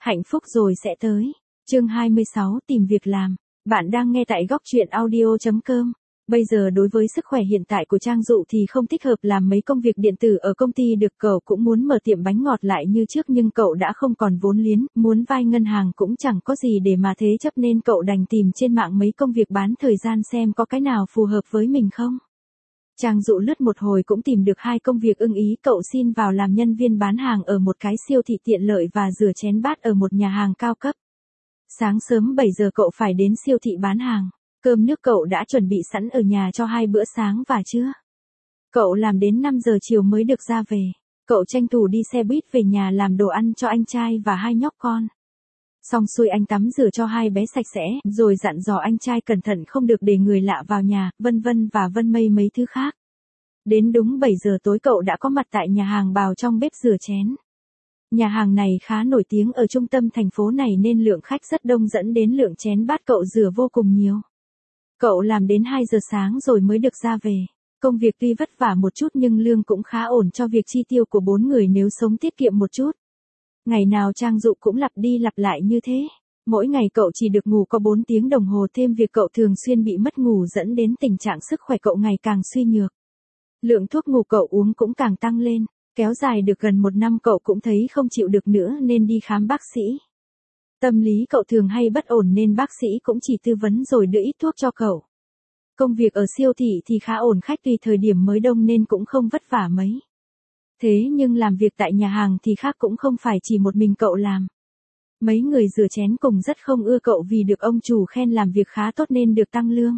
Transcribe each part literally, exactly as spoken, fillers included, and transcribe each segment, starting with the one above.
Hạnh phúc rồi sẽ tới. Chương hai mươi sáu tìm việc làm. Bạn đang nghe tại góc truyện audio chấm com. Bây giờ đối với sức khỏe hiện tại của Trang Dụ thì không thích hợp làm mấy công việc điện tử ở công ty được. Cậu cũng muốn mở tiệm bánh ngọt lại như trước nhưng cậu đã không còn vốn liếng, muốn vay ngân hàng cũng chẳng có gì để mà thế chấp nên cậu đành tìm trên mạng mấy công việc bán thời gian xem có cái nào phù hợp với mình không. Trang Dụ lướt một hồi cũng tìm được hai công việc ưng ý. Cậu xin vào làm nhân viên bán hàng ở một cái siêu thị tiện lợi và rửa chén bát ở một nhà hàng cao cấp. Sáng sớm bảy giờ cậu phải đến siêu thị bán hàng. Cơm nước cậu đã chuẩn bị sẵn ở nhà cho hai bữa sáng và trưa. Cậu làm đến năm giờ chiều mới được ra về. Cậu tranh thủ đi xe buýt về nhà làm đồ ăn cho anh trai và hai nhóc con. Xong xuôi anh tắm rửa cho hai bé sạch sẽ, rồi dặn dò anh trai cẩn thận không được để người lạ vào nhà, vân vân và vân mây mấy thứ khác. Đến đúng bảy giờ tối cậu đã có mặt tại nhà hàng Bào trong bếp rửa chén. Nhà hàng này khá nổi tiếng ở trung tâm thành phố này nên lượng khách rất đông dẫn đến lượng chén bát cậu rửa vô cùng nhiều. Cậu làm đến hai giờ sáng rồi mới được ra về. Công việc tuy vất vả một chút nhưng lương cũng khá ổn cho việc chi tiêu của bốn người nếu sống tiết kiệm một chút. Ngày nào Trang Dụ cũng lặp đi lặp lại như thế. Mỗi ngày cậu chỉ được ngủ có bốn tiếng đồng hồ, thêm việc cậu thường xuyên bị mất ngủ dẫn đến tình trạng sức khỏe cậu ngày càng suy nhược. Lượng thuốc ngủ cậu uống cũng càng tăng lên. Kéo dài được gần một năm cậu cũng thấy không chịu được nữa nên đi khám bác sĩ. Tâm lý cậu thường hay bất ổn nên bác sĩ cũng chỉ tư vấn rồi đưa ít thuốc cho cậu. Công việc ở siêu thị thì khá ổn, khách tùy thời điểm mới đông nên cũng không vất vả mấy. Thế nhưng làm việc tại nhà hàng thì khác, cũng không phải chỉ một mình cậu làm. Mấy người rửa chén cùng rất không ưa cậu vì được ông chủ khen làm việc khá tốt nên được tăng lương.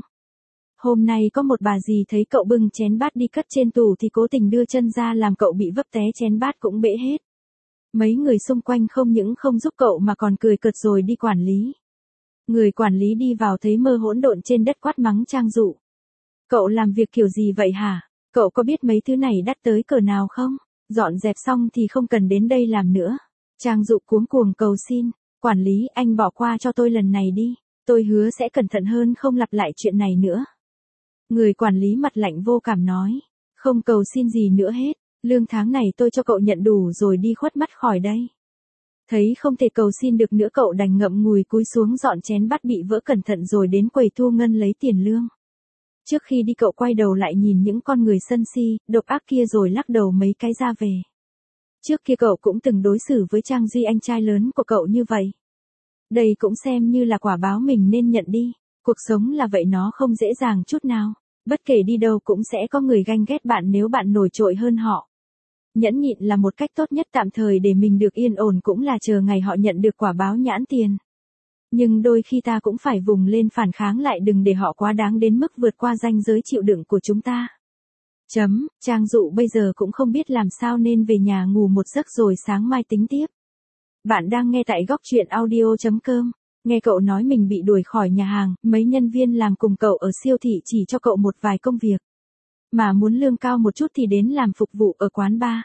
Hôm nay có một bà dì thấy cậu bưng chén bát đi cất trên tủ thì cố tình đưa chân ra làm cậu bị vấp té, chén bát cũng bể hết. Mấy người xung quanh không những không giúp cậu mà còn cười cợt rồi đi quản lý. Người quản lý đi vào thấy mơ hỗn độn trên đất quát mắng Trang Dụ. Cậu làm việc kiểu gì vậy hả? Cậu có biết mấy thứ này đắt tới cỡ nào không? Dọn dẹp xong thì không cần đến đây làm nữa. Trang Dụ cuống cuồng cầu xin. Quản lý, anh bỏ qua cho tôi lần này đi. Tôi hứa sẽ cẩn thận hơn, không lặp lại chuyện này nữa. Người quản lý mặt lạnh vô cảm nói. Không cầu xin gì nữa hết. Lương tháng này tôi cho cậu nhận đủ rồi, đi khuất mắt khỏi đây. Thấy không thể cầu xin được nữa cậu đành ngậm ngùi cúi xuống dọn chén bát bị vỡ cẩn thận rồi đến quầy thu ngân lấy tiền lương. Trước khi đi cậu quay đầu lại nhìn những con người sân si, độc ác kia rồi lắc đầu mấy cái ra về. Trước kia cậu cũng từng đối xử với Trang Duy, anh trai lớn của cậu như vậy. Đây cũng xem như là quả báo mình nên nhận đi. Cuộc sống là vậy, nó không dễ dàng chút nào. Bất kể đi đâu cũng sẽ có người ganh ghét bạn nếu bạn nổi trội hơn họ. Nhẫn nhịn là một cách tốt nhất tạm thời để mình được yên ổn, cũng là chờ ngày họ nhận được quả báo nhãn tiền. Nhưng đôi khi ta cũng phải vùng lên phản kháng lại, đừng để họ quá đáng đến mức vượt qua ranh giới chịu đựng của chúng ta. Chấm, Trang Dụ bây giờ cũng không biết làm sao nên về nhà ngủ một giấc rồi sáng mai tính tiếp. Bạn đang nghe tại góc truyện audio chấm com. Nghe cậu nói mình bị đuổi khỏi nhà hàng, mấy nhân viên làm cùng cậu ở siêu thị chỉ cho cậu một vài công việc. Mà muốn lương cao một chút thì đến làm phục vụ ở quán bar.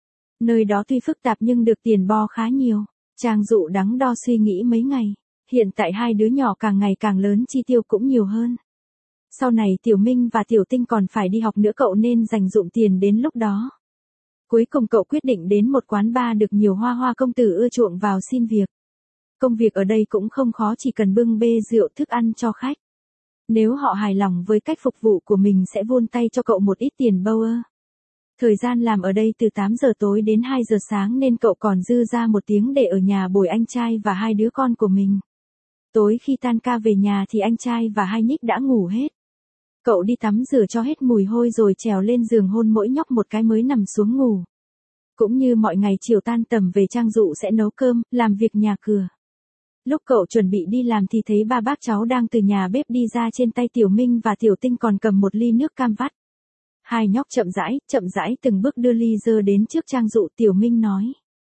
Nơi đó tuy phức tạp nhưng được tiền bo khá nhiều. Trang Dụ đắn đo suy nghĩ mấy ngày. Hiện tại hai đứa nhỏ càng ngày càng lớn, chi tiêu cũng nhiều hơn. Sau này Tiểu Minh và Tiểu Tinh còn phải đi học nữa, cậu nên dành dụm tiền đến lúc đó. Cuối cùng cậu quyết định đến một quán bar được nhiều hoa hoa công tử ưa chuộng vào xin việc. Công việc ở đây cũng không khó, chỉ cần bưng bê rượu thức ăn cho khách. Nếu họ hài lòng với cách phục vụ của mình sẽ vươn tay cho cậu một ít tiền bâu ơ. Thời gian làm ở đây từ tám giờ tối đến hai giờ sáng nên cậu còn dư ra một tiếng để ở nhà bồi anh trai và hai đứa con của mình. Tối khi tan ca về nhà thì anh trai và hai nhích đã ngủ hết. Cậu đi tắm rửa cho hết mùi hôi rồi trèo lên giường hôn mỗi nhóc một cái mới nằm xuống ngủ. Cũng như mọi ngày chiều tan tầm về Trang Dụ sẽ nấu cơm, làm việc nhà cửa. Lúc cậu chuẩn bị đi làm thì thấy ba bác cháu đang từ nhà bếp đi ra, trên tay Tiểu Minh và Tiểu Tinh còn cầm một ly nước cam vắt. Hai nhóc chậm rãi, chậm rãi từng bước đưa ly dơ đến trước Trang Dụ. Tiểu Minh nói.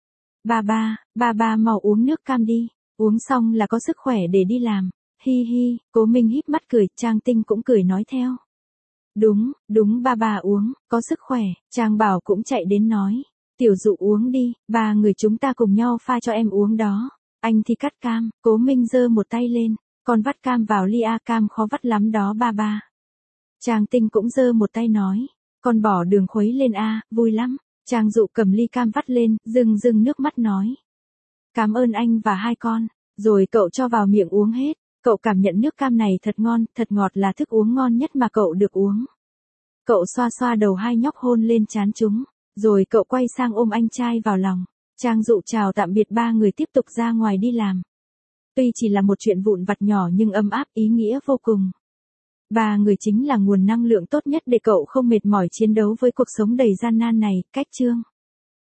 Ba ba, ba ba mau uống nước cam đi, uống xong là có sức khỏe để đi làm. Hi hi, Cố Minh híp mắt cười, Trang Tinh cũng cười nói theo. Đúng, đúng ba ba uống, có sức khỏe. Trang Bảo cũng chạy đến nói. Tiểu Dụ uống đi, ba người chúng ta cùng nhau pha cho em uống đó. Anh thì cắt cam. Cố Minh giơ một tay lên. Con vắt cam vào ly a, cam khó vắt lắm đó ba ba. Trang Tinh cũng giơ một tay nói. Con bỏ đường khuấy lên a, vui lắm. Trang Dụ cầm ly cam vắt lên, rưng rưng nước mắt nói. Cảm ơn anh và hai con. Rồi cậu cho vào miệng uống hết. Cậu cảm nhận nước cam này thật ngon, thật ngọt là thức uống ngon nhất mà cậu được uống. Cậu xoa xoa đầu hai nhóc hôn lên trán chúng. Rồi cậu quay sang ôm anh trai vào lòng. Trang Dụ chào tạm biệt ba người tiếp tục ra ngoài đi làm. Tuy chỉ là một chuyện vụn vặt nhỏ nhưng ấm áp ý nghĩa vô cùng. Ba người chính là nguồn năng lượng tốt nhất để cậu không mệt mỏi chiến đấu với cuộc sống đầy gian nan này. Cách chương